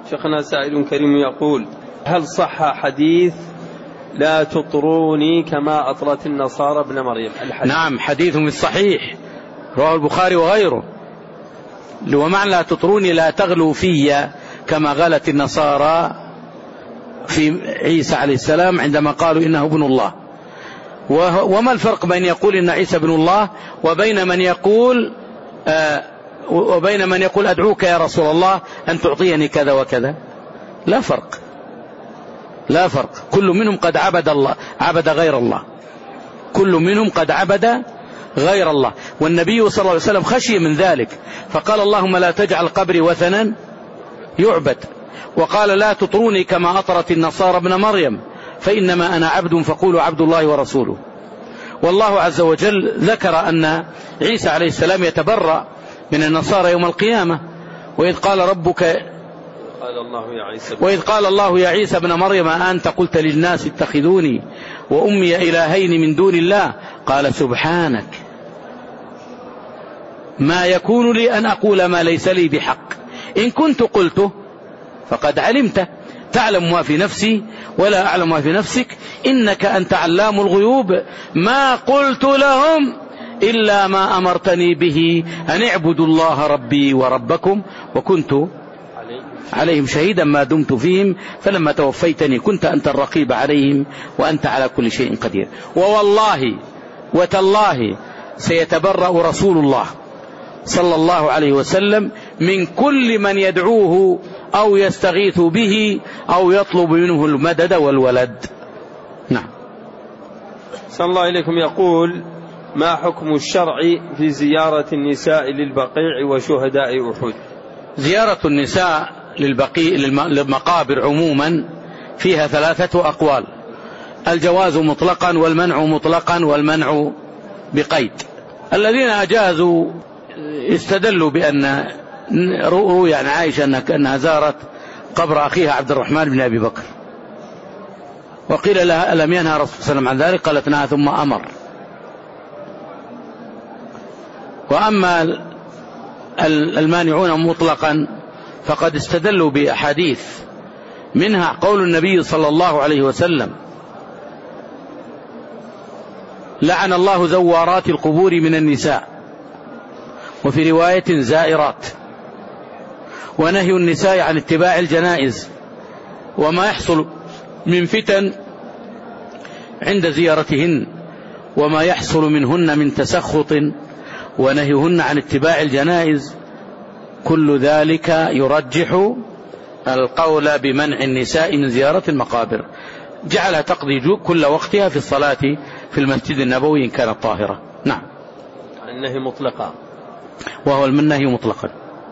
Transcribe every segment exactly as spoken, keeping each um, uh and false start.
شيخنا سائل كريم يقول: هل صح حديث لا تطروني كما أطرت النصارى ابن مريم؟ الحديث نعم، حديث من الصحيح رواه البخاري وغيره، ومعنى لا تطروني لا تغلوا في كما غلت النصارى في عيسى عليه السلام عندما قالوا إنه ابن الله. وما الفرق بين يقول إن عيسى ابن الله وبين من يقول آه وبين من يقول أدعوك يا رسول الله أن تعطيني كذا وكذا؟ لا فرق، لا فرق. كل منهم قد عبد الله، عبد غير الله، كل منهم قد عبد غير الله. والنبي صلى الله عليه وسلم خشي من ذلك فقال: اللهم لا تجعل قبري وثنا يعبد. وقال: لا تطروني كما أطرت النصارى ابن مريم فإنما أنا عبد فقولوا عبد الله ورسوله. والله عز وجل ذكر أن عيسى عليه السلام يتبرأ من النصارى يوم القيامة. وإذ قال ربك قال الله يا عيسى وإذ قال الله يا عيسى ابن مريم أنت قلت للناس اتخذوني وأمي إلهين من دون الله قال سبحانك ما يكون لي أن أقول ما ليس لي بحق إن كنت قلته فقد علمته تعلم ما في نفسي ولا أعلم ما في نفسك إنك أنت علام الغيوب ما قلت لهم إلا ما أمرتني به أن اعبدوا الله ربي وربكم وكنت عليهم شهيدا ما دمت فيهم فلما توفيتني كنت أنت الرقيب عليهم وأنت على كل شيء قدير. ووالله وتالله سيتبرأ رسول الله صلى الله عليه وسلم من كل من يدعوه أو يستغيث به أو يطلب منه المدد والولد. نعم. صلى الله إليكم يقول: ما حكم الشرع في زيارة النساء للبقيع وشهداء أحد؟ زيارة النساء للبقيع للمقابر عموما فيها ثلاثة أقوال: الجواز مطلقا والمنع مطلقا والمنع بقيد. الذين أجازوا استدلوا بأن رووا يعني عائشة أنها زارت قبر أخيها عبد الرحمن بن أبي بكر وقيل لها ألم ينهى رسول الله صلى الله عليه وسلم عن ذلك؟ قالت نهى ثم أمر. وأما المانعون مطلقا فقد استدلوا بأحاديث منها قول النبي صلى الله عليه وسلم: لعن الله زوارات القبور من النساء، وفي رواية زائرات، ونهي النساء عن اتباع الجنائز وما يحصل من فتن عند زيارتهن وما يحصل منهن من تسخط ونهيهن عن اتباع الجنائز. كل ذلك يرجح القول بمنع النساء من زيارة المقابر، جعلها تقضي كل وقتها في الصلاة في المسجد النبوي إن كانت طاهرة. نعم. النهي مطلقا، وهو النهي مطلقا.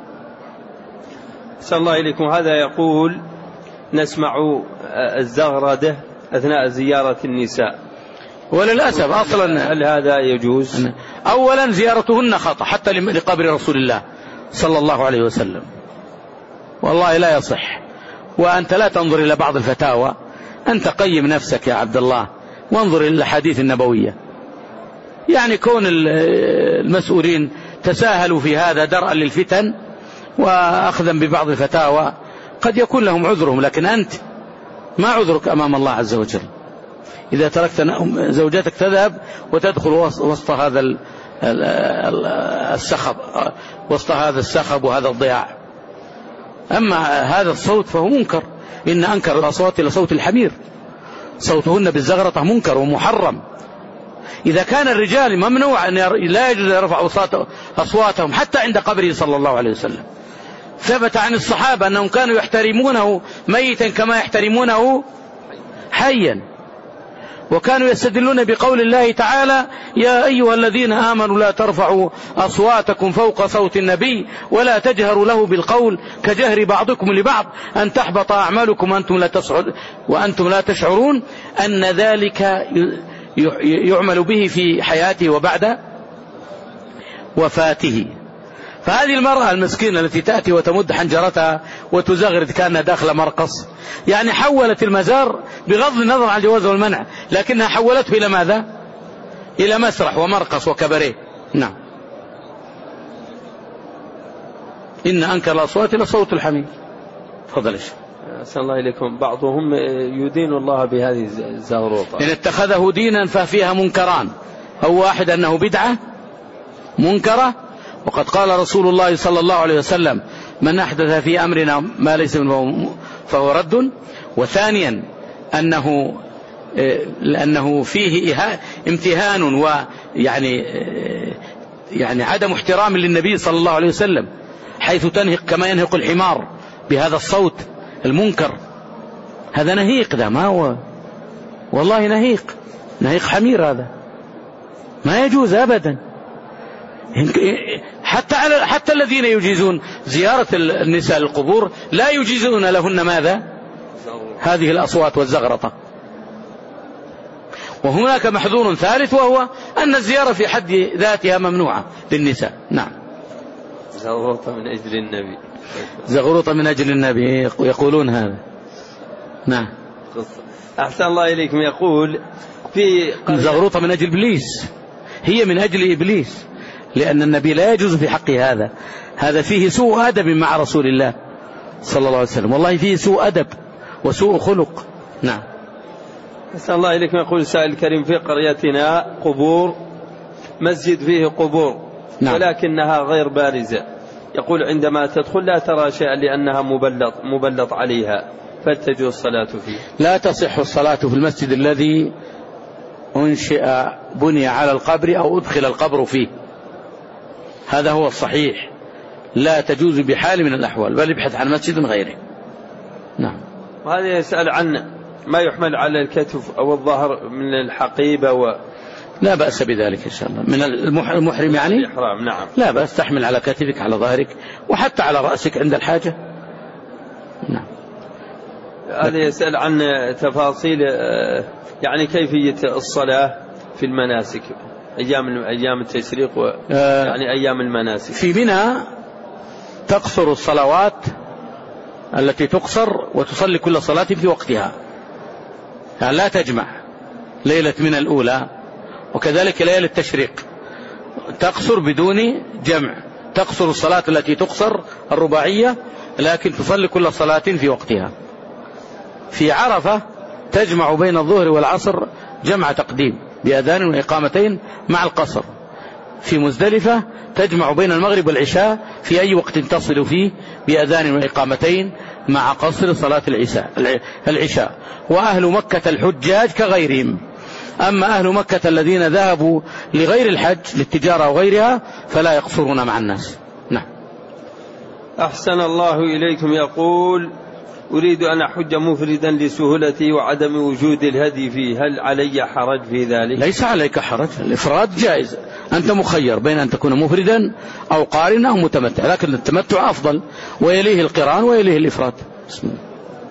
صلى الله إليكم هذا يقول: نسمع الزغردة أثناء زيارة النساء، وللأسف أصلا هل هذا يجوز؟ أولا زيارتهن خطأ حتى لقبر رسول الله صلى الله عليه وسلم، والله لا يصح. وأنت لا تنظر إلى بعض الفتاوى، أنت قيم نفسك يا عبد الله وانظر إلى الحديث النبوية. يعني كون المسؤولين تساهلوا في هذا درءا للفتن وأخذا ببعض الفتاوى قد يكون لهم عذرهم، لكن أنت ما عذرك أمام الله عز وجل إذا تركت زوجتك تذهب وتدخل وسط هذا السخب وسط هذا السخب وهذا الضياع. أما هذا الصوت فهو منكر، إن أنكر الأصوات لصوت الحمير، صوتهن بالزغرة منكر ومحرم. إذا كان الرجال ممنوع أن لا يجوز يرفعوا أصواتهم حتى عند قبره صلى الله عليه وسلم، ثبت عن الصحابة أنهم كانوا يحترمونه ميتا كما يحترمونه حيا، وكانوا يستدلون بقول الله تعالى: يا أيها الذين آمنوا لا ترفعوا أصواتكم فوق صوت النبي ولا تجهروا له بالقول كجهر بعضكم لبعض أن تحبط أعمالكم وأنتم لا تشعرون وأنتم لا تشعرون أن ذلك يعمل به في حياته وبعد وفاته. فهذه المرأة المسكينة التي تأتي وتمد حنجرتها وتزغرد كأنها داخل مرقص، يعني حولت المزار بغض النظر عن الجواز والمنع، لكنها حولته إلى ماذا؟ إلى مسرح ومرقص وكبريه. نعم. إن أنكر الأصوات لصوت الحمير. تفضل. أحسن الله إليكم. بعضهم يدين الله بهذه الزغروطة، إن اتخذه دينا ففيها منكران، أو واحد أنه بدعة منكرة، وقد قال رسول الله صلى الله عليه وسلم من أحدث في أمرنا ما ليس منه فهو رد، وثانيا أنه لأنه فيه امتهان ويعني يعني عدم احترام للنبي صلى الله عليه وسلم، حيث تنهق كما ينهق الحمار بهذا الصوت المنكر. هذا نهيق، ده ما هو والله نهيق، نهيق حمير، هذا ما يجوز أبدا. حتى على حتى الذين يجيزون زيارة النساء للقبور لا يجيزون لهن ماذا؟ هذه الأصوات والزغرطة. وهناك محظور ثالث، وهو أن الزيارة في حد ذاتها ممنوعة للنساء. نعم. زغروطة من أجل النبي، زغروطة من أجل النبي يقولون هذا. نعم. أحسن الله إليكم. يقول في زغروطة من أجل إبليس، هي من أجل إبليس، لأن النبي لا يجوز في حقه هذا. هذا فيه سوء أدب مع رسول الله صلى الله عليه وسلم، والله فيه سوء أدب وسوء خلق. نعم. أحسن الله إليكم. يقول سائل الكريم في قريتنا قبور، مسجد فيه قبور، نعم، ولكنها غير بارزة. يقول عندما تدخل لا ترى شيئا لأنها مبلط, مبلط عليها، فتجوز الصلاة فيه. لا تصح الصلاة في المسجد الذي أنشئ بني على القبر أو أدخل القبر فيه، هذا هو الصحيح، لا تجوز بحال من الأحوال، بل ابحث عن مسجد غيره. نعم. وهذا يسأل عن ما يحمل على الكتف أو الظهر من الحقيبة و... لا بأس بذلك إن شاء الله. من المحرم يعني الإحرام. نعم. لا بأس، تحمل على كتفك على ظهرك وحتى على رأسك عند الحاجة. نعم. هذا يسأل عن تفاصيل يعني كيفية الصلاة في المناسك، أيام أيام التشريق و... يعني أيام المناسك. في منى تقصر الصلوات التي تقصر وتصلي كل صلاة في وقتها، يعني لا تجمع ليلة منى الأولى، وكذلك ليلة التشريق تقصر بدون جمع، تقصر الصلاة التي تقصر الرباعية، لكن تصلي كل صلاة في وقتها. في عرفة تجمع بين الظهر والعصر جمع تقديم بأذان وإقامتين مع القصر. في مزدلفة تجمع بين المغرب والعشاء في أي وقت تصل فيه بأذان وإقامتين مع قصر صلاة العشاء. وأهل مكة الحجاج كغيرهم، أما أهل مكة الذين ذهبوا لغير الحج للتجارة وغيرها فلا يقصرون مع الناس. نعم. أحسن الله إليكم. يقول أريد أن أحج مفردا لسهولتي وعدم وجود الهدي فيه، هل علي حرج في ذلك؟ ليس عليك حرج، الإفراد جائز، أنت مخير بين أن تكون مفردا أو قارنا أو متمتع، لكن التمتع أفضل، ويليه القران ويليه الإفراد. بسم الله.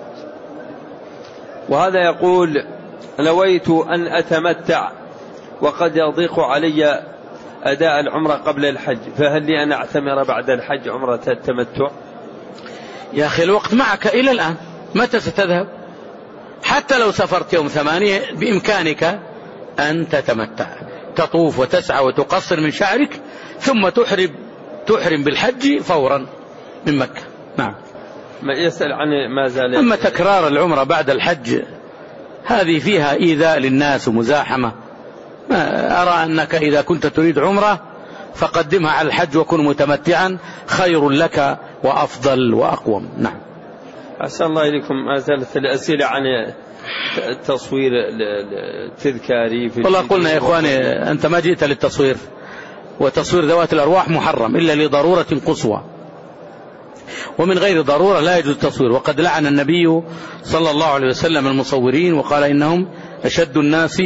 وهذا يقول نويت أن أتمتع وقد يضيق علي أداء العمرة قبل الحج، فهل لي أن أعتمر بعد الحج عمرة التمتع؟ يا أخي الوقت معك إلى الآن، متى ستذهب؟ حتى لو سافرت يوم ثمانية بإمكانك أن تتمتع، تطوف وتسعى وتقصر من شعرك، ثم تحرم تحرم بالحج فورا من مكة. نعم. ما يسأل عن ما زال. أما تكرار العمرة بعد الحج هذه فيها إيذاء للناس ومزاحمة. ما أرى أنك إذا كنت تريد عمرة فقدمها على الحج وكن متمتعا، خير لك وأفضل وأقوم. نعم. أحسن الله إليكم. ما زالت الأسئلة عن التصوير التذكاري في والله قلنا يا إخواني أنت ما جئت للتصوير، وتصوير ذوات الأرواح محرم إلا لضرورة قصوى، ومن غير ضرورة لا يجوز التصوير. وقد لعن النبي صلى الله عليه وسلم المصورين وقال إنهم أشد الناس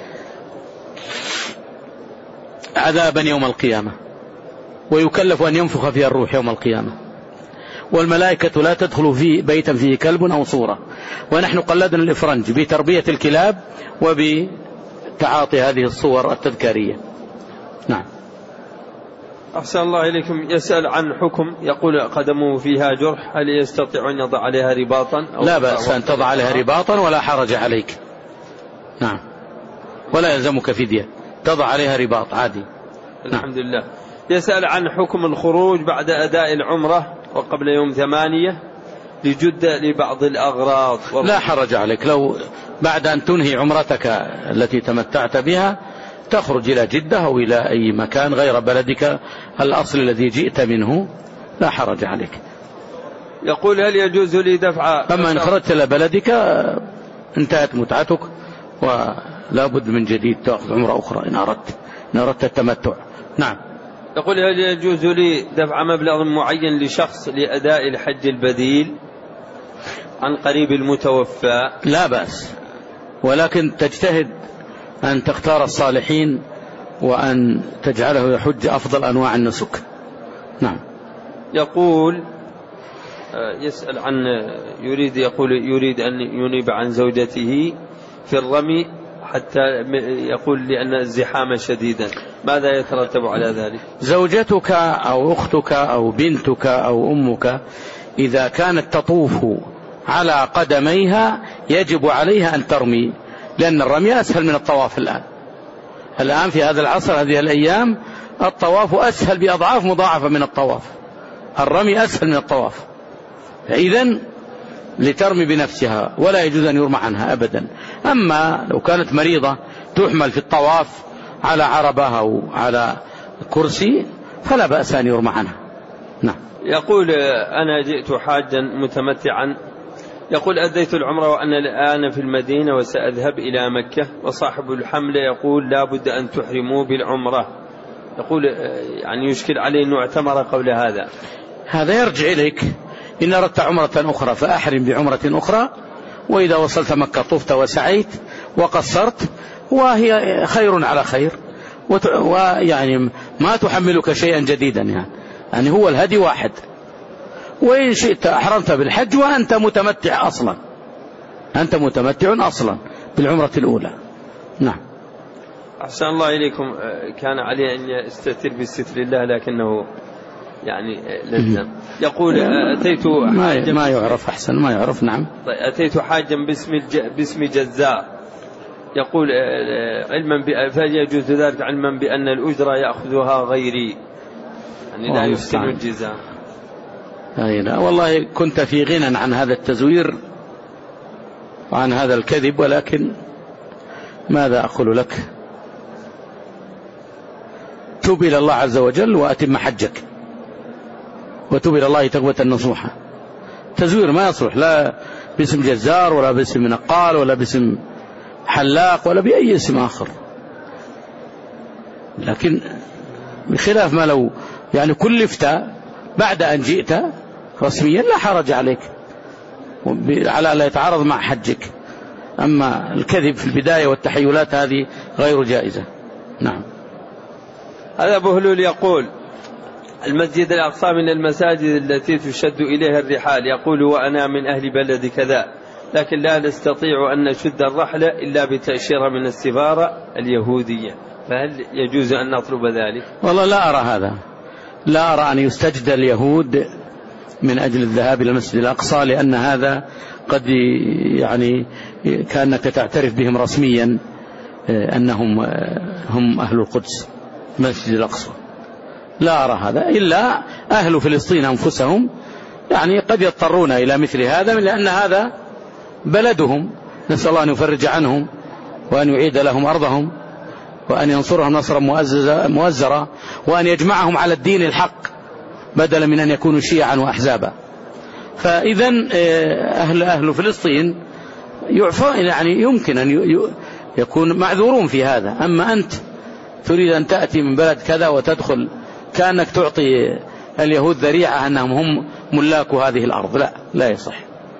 عذابا يوم القيامة، ويكلف أن ينفخ فيها الروح يوم القيامة، والملائكة لا تدخل في بيتا فيه كلب أو صورة. ونحن قلدنا الإفرنج بتربية الكلاب وبتعاطي هذه الصور التذكارية. نعم. أحسن الله إليكم. يسأل عن حكم، يقول قدمه فيها جرح، هل يستطيع أن يضع عليها رباطا؟ أو لا بأس أن تضع عليها رباطا ولا حرج عليك. نعم. ولا يلزمك فدية، تضع عليها رباط عادي. الحمد لله. يسأل عن حكم الخروج بعد أداء العمرة وقبل يوم ثمانية لجدة لبعض الأغراض. لا حرج عليك، لو بعد أن تنهي عمرتك التي تمتعت بها تخرج إلى جدة أو إلى أي مكان غير بلدك الأصل الذي جئت منه، لا حرج عليك. يقول هل يجوز لي دفع؟ أما إن خرجت إلى بلدك انتهت متعتك ولا بد من جديد تأخذ عمرة أخرى إن أردت إن أردت التمتع. نعم. يقول هل يجوز لي دفع مبلغ معين لشخص لأداء الحج البديل عن قريب المتوفى؟ لا بأس، ولكن تجتهد أن تختار الصالحين وأن تجعله يحج أفضل أنواع النسك. نعم. يقول يسأل عن يريد يقول يريد أن ينيب عن زوجته في الرمي حتى يقول لأن الزحام شديدا، ماذا يترتب على ذلك؟ زوجتك أو أختك أو بنتك أو أمك إذا كانت تطوف على قدميها يجب عليها أن ترمي، لأن الرمي أسهل من الطواف. الآن الآن في هذا العصر هذه الأيام الطواف أسهل بأضعاف مضاعفة من الطواف، الرمي أسهل من الطواف، إذن لترمي بنفسها ولا يجوز أن يرمى عنها أبدا. أما لو كانت مريضة تحمل في الطواف على عربة أو على كرسي فلا بأس أن يرمى عنها. نعم. يقول أنا جئت حاجا متمتعا، يقول أديت العمرة وأنا الآن في المدينة وسأذهب إلى مكة، وصاحب الحملة يقول لا بد أن تحرموا بالعمرة، يقول يعني يشكل عليه أنه اعتمر قبل هذا. هذا يرجع إليك، إن أردت عمرة أخرى فأحرم بعمرة أخرى، وإذا وصلت مكة طفت وسعيت وقصرت وهي خير على خير، ويعني ما تحملك شيئا جديدا، يعني, يعني هو الهدي واحد، وإن شئت أحرمت بالحج وأنت متمتع أصلا، أنت متمتع أصلا بالعمرة الأولى. نعم. أحسن الله إليكم. كان عليه أن يستتر بالستر الله لكنه يعني لزم. يقول أتيت ما, ما يعرف أحسن ما يعرف. نعم. أتيت حاجا باسم باسم جزار، يقول علما فهل يجوز ذلك علما بأن الأجرة يأخذها غيري، يعني لا يحسن الجزاء؟ أي لا والله كنت في غنى عن هذا التزوير وعن هذا الكذب، ولكن ماذا أقول لك؟ توب إلى الله عز وجل وأتم حجك، وتوب إلى الله توبة نصوحا. تزوير ما يصلح لا باسم جزار ولا باسم نقال ولا باسم حلاق ولا بأي اسم آخر، لكن بخلاف ما لو يعني كلفت بعد أن جئت رسميا لا حرج عليك على لا يتعارض مع حجك. أما الكذب في البداية والتحيلات هذه غير جائزة. نعم. هذا أبو هلول يقول المسجد الأقصى من المساجد التي تشد إليها الرحال، يقول وأنا من أهل بلد كذا، لكن لا نستطيع أن نشد الرحلة إلا بتأشيرة من السفارة اليهودية، فهل يجوز أن نطلب ذلك؟ والله لا أرى هذا، لا أرى أن يستجد اليهود من أجل الذهاب إلى المسجد الأقصى، لأن هذا قد يعني كأنك تعترف بهم رسميا أنهم هم أهل القدس مسجد الأقصى. لا أرى هذا، إلا أهل فلسطين أنفسهم يعني قد يضطرون إلى مثل هذا، لأن هذا بلدهم، نسأل الله أن يفرج عنهم وأن يعيد لهم أرضهم وأن ينصرهم نصرا مؤزرا وأن يجمعهم على الدين الحق بدلا من أن يكونوا شيعا وأحزابا. فإذا أهل, أهل فلسطين يعفى، يعني يمكن أن يكون معذورون في هذا. أما أنت تريد أن تأتي من بلد كذا وتدخل كأنك تعطي اليهود ذريعة أنهم هم ملاك هذه الأرض، لا لا يصح.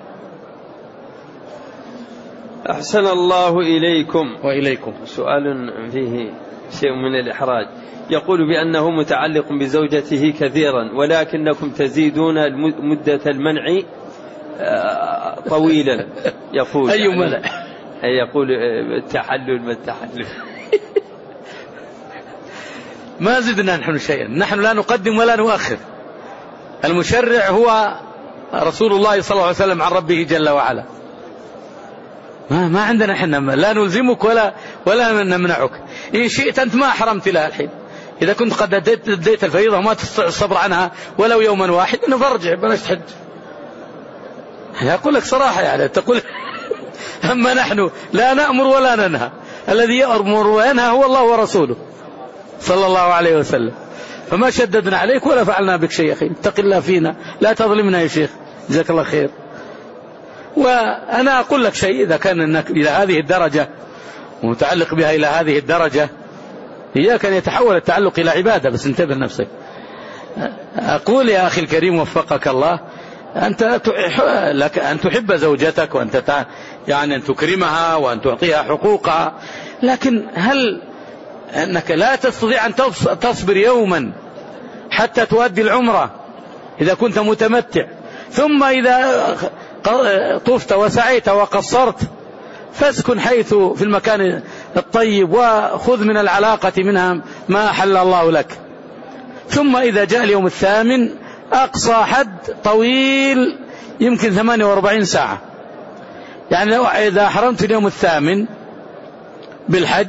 أحسن الله إليكم. وإليكم. سؤال فيه شيء من الإحراج، يقول بأنه متعلق بزوجته كثيرا ولكنكم تزيدون مدة المنع طويلا. يقول أي منع؟ يقول التحلل ما التحلل. ما زدنا نحن شيئا، نحن لا نقدم ولا نؤخر، المشرع هو رسول الله صلى الله عليه وسلم عن ربه جل وعلا. ما, ما عندنا احنا لا نلزمك ولا ولا نمنعك. إن شئت أنت ما حرمت لها الحين، إذا كنت قد أديت الفريضة وما تستطيع الصبر عنها ولو يوما واحد نفرجع بلاش تحج. أقول لك صراحة يعني تقول أما نحن لا نأمر ولا ننهى، الذي يأمر وينهى هو الله ورسوله صلى الله عليه وسلم، فما شددنا عليك ولا فعلنا بك شيء. أخي اتق الله فينا، لا تظلمنا يا شيخ، جزاك الله خير. وأنا أقول لك شيء، إذا كان أنك إلى هذه الدرجة ومتعلق بها إلى هذه الدرجة، إياك أن يتحول التعلق إلى عبادة، بس انتبه نفسك. أقول يا أخي الكريم وفقك الله، أنت لك أن تحب زوجتك وأن تتع... يعني أن تكرمها وأن تعطيها حقوقها، لكن هل أنك لا تستطيع أن تصبر يوما حتى تؤدي العمرة إذا كنت متمتع، ثم إذا طفت وسعيت وقصرت فاسكن حيث في المكان الطيب وخذ من العلاقة منها ما أحل الله لك، ثم إذا جاء اليوم الثامن أقصى حد طويل يمكن ثمانية وأربعين ساعة، يعني لو إذا حرمت اليوم الثامن بالحج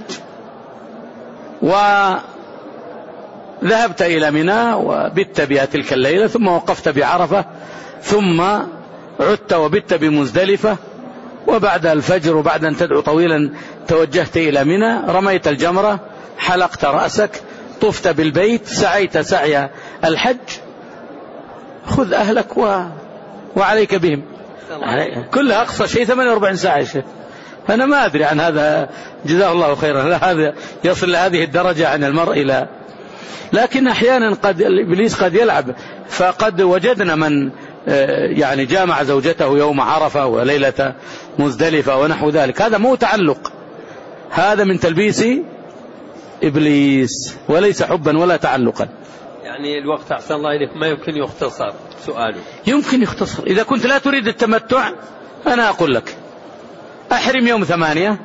وذهبت إلى منى وبت بها تلك الليلة، ثم وقفت بعرفة، ثم عدت وبت بمزدلفة، وبعد الفجر وبعد أن تدعو طويلا توجهت إلى منى، رميت الجمرة، حلقت رأسك، طفت بالبيت، سعيت سعي الحج، خذ أهلك و... وعليك بهم، كلها أقصى شيء ثمانية وأربعين ساعة يا شيخ. أنا ما أدري عن هذا، جزاه الله خيرا، لا هذا يصل لهذه الدرجة عن المرء إلى، لكن أحيانا قد إبليس قد يلعب، فقد وجدنا من يعني جامع زوجته يوم عرفة وليلة مزدلفة ونحو ذلك، هذا مو تعلق، هذا من تلبيس إبليس وليس حبا ولا تعلقا. يعني الوقت أحسن الله إليك ما يمكن يختصر سؤاله؟ يمكن يختصر. إذا كنت لا تريد التمتع أنا أقول لك أحرم يوم ثمانية،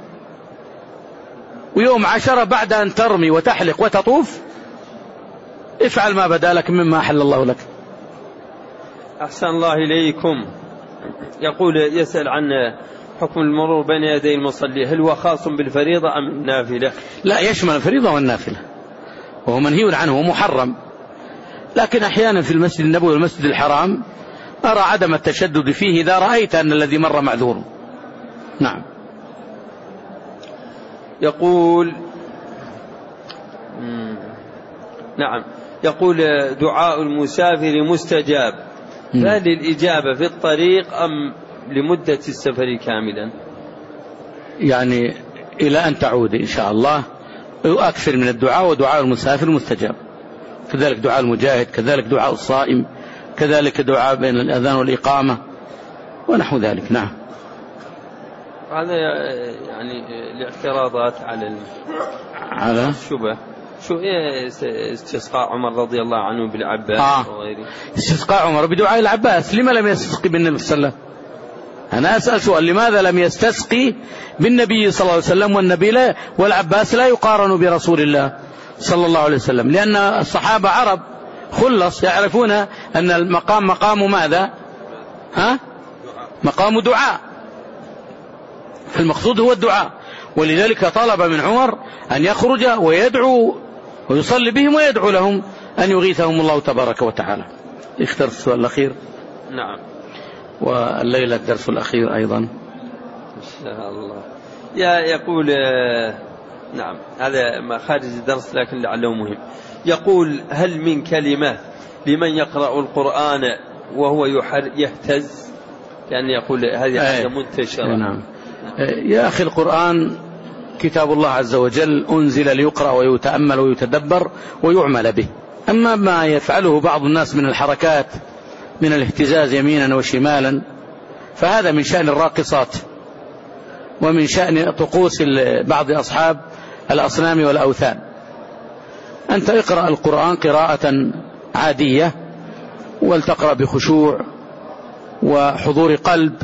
ويوم عشرة بعد أن ترمي وتحلق وتطوف افعل ما بدا لك مما أحل الله لك. أحسن الله إليكم. يقول يسأل عن حكم المرور بين يدي المصلي، هل هو خاص بالفريضة أم النافلة؟ لا، يشمل الفريضة والنافلة، وهو منهي عنه ومحرم، لكن أحيانا في المسجد النبوي والمسجد الحرام أرى عدم التشدد فيه إذا رأيت أن الذي مر معذور. نعم. يقول نعم يقول دعاء المسافر مستجاب، فهل الإجابة في الطريق أم لمدة السفر كاملا؟ يعني إلى أن تعود إن شاء الله أكثر من الدعاء، ودعاء المسافر مستجاب، كذلك دعاء المجاهد، كذلك دعاء الصائم، كذلك دعاء بين الأذان والإقامة ونحو ذلك. نعم. هذا يعني الاعتراضات على على الشبه، شو إيه استسقاء عمر رضي الله عنه بالعباس آه. وغيره؟ استسقاء عمر بدعاء العباس، لما لم يستسقي بالنبي صلى الله عليه وسلم؟ أنا أسأل سؤال، لماذا لم يستسقي بالنبي صلى الله عليه وسلم والنبي لا والعباس لا يقارن برسول الله صلى الله عليه وسلم؟ لأن الصحابة عرب خلص يعرفون أن المقام مقام ماذا؟ ها؟ مقام دعاء، فالمقصود هو الدعاء، ولذلك طلب من عمر أن يخرج ويدعو ويصلي بهم ويدعو لهم أن يغيثهم الله تبارك وتعالى. اختر السؤال الأخير. نعم. والليلة الدرس الأخير أيضا إن شاء الله. يا يقول نعم هذا ما خارج الدرس لكن لعله مهم. يقول هل من كلمة لمن يقرأ القرآن وهو يهتز؟ كان يقول هذه حاجة منتشرة. نعم. يا أخي القرآن كتاب الله عز وجل أنزل ليقرأ ويتأمل ويتدبر ويعمل به، أما ما يفعله بعض الناس من الحركات من الاهتزاز يمينا وشمالا فهذا من شأن الراقصات ومن شأن طقوس بعض أصحاب الأصنام والأوثان. أنت اقرأ القرآن قراءة عادية، ولتقرأ بخشوع وحضور قلب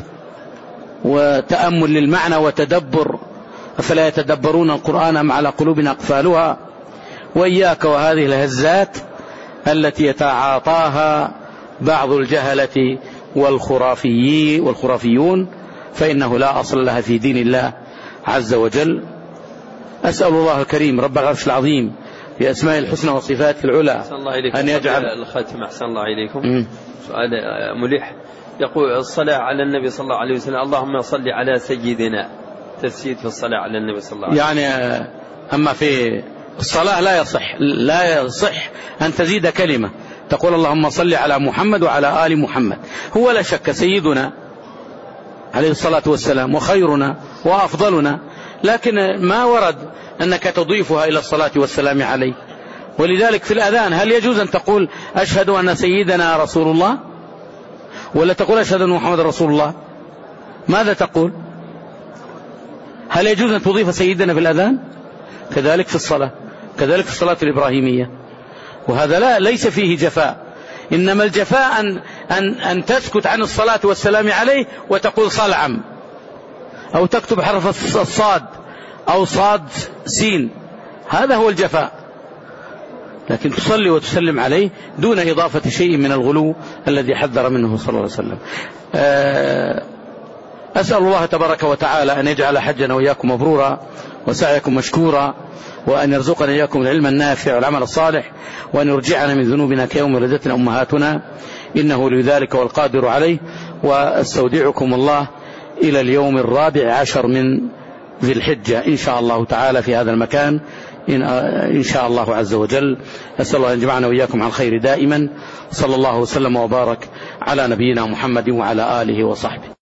وتأمل للمعنى وتدبر، أفلا يتدبرون القرآن أم على قلوب أقفالها. وإياك وهذه الهزات التي يتعاطاها بعض الجهلة والخرافيين والخرافيون، فإنه لا أصل لها في دين الله عز وجل. أسأل الله الكريم رب العرش العظيم بأسماء الحسنى وصفاته العلى أن يجعل الختم. أحسن الله إليكم. سؤال ملح. يقول الصلاة على النبي صلى الله عليه وسلم اللهم صل على سيدنا، تسجيد في الصلاة على النبي صلى الله عليه وسلم. يعني أما في الصلاة لا يصح لا يصح أن تزيد كلمة، تقول اللهم صل على محمد وعلى آل محمد. هو لا شك سيدنا عليه الصلاة والسلام وخيرنا وأفضلنا، لكن ما ورد أنك تضيفها إلى الصلاة والسلام عليه. ولذلك في الأذان هل يجوز أن تقول أشهد أن سيدنا رسول الله، ولا تقول أشهد أن محمد رسول الله؟ ماذا تقول؟ هل يجوز أن تضيف سيدنا في الأذان؟ كذلك في الصلاة، كذلك في الصلاة الإبراهيمية. وهذا لا ليس فيه جفاء، إنما الجفاء أن, أن, أن تسكت عن الصلاة والسلام عليه وتقول صلعم، أو تكتب حرف الصاد أو صاد سين، هذا هو الجفاء. لكن تصلي وتسلم عليه دون إضافة شيء من الغلو الذي حذر منه صلى الله عليه وسلم. أسأل الله تبارك وتعالى أن يجعل حجنا وإياكم مبرورا وسعيكم مشكورا، وأن يرزقنا إياكم العلم النافع والعمل الصالح، وأن يرجعنا من ذنوبنا كيوم ولدتنا أمهاتنا، إنه لذلك والقادر عليه. واستودعكم الله إلى اليوم الرابع عشر من ذي الحجة إن شاء الله تعالى في هذا المكان إن شاء الله عز وجل. أسأل الله أن يجمعنا وإياكم على الخير دائما. صلى الله وسلم وبارك على نبينا محمد وعلى آله وصحبه.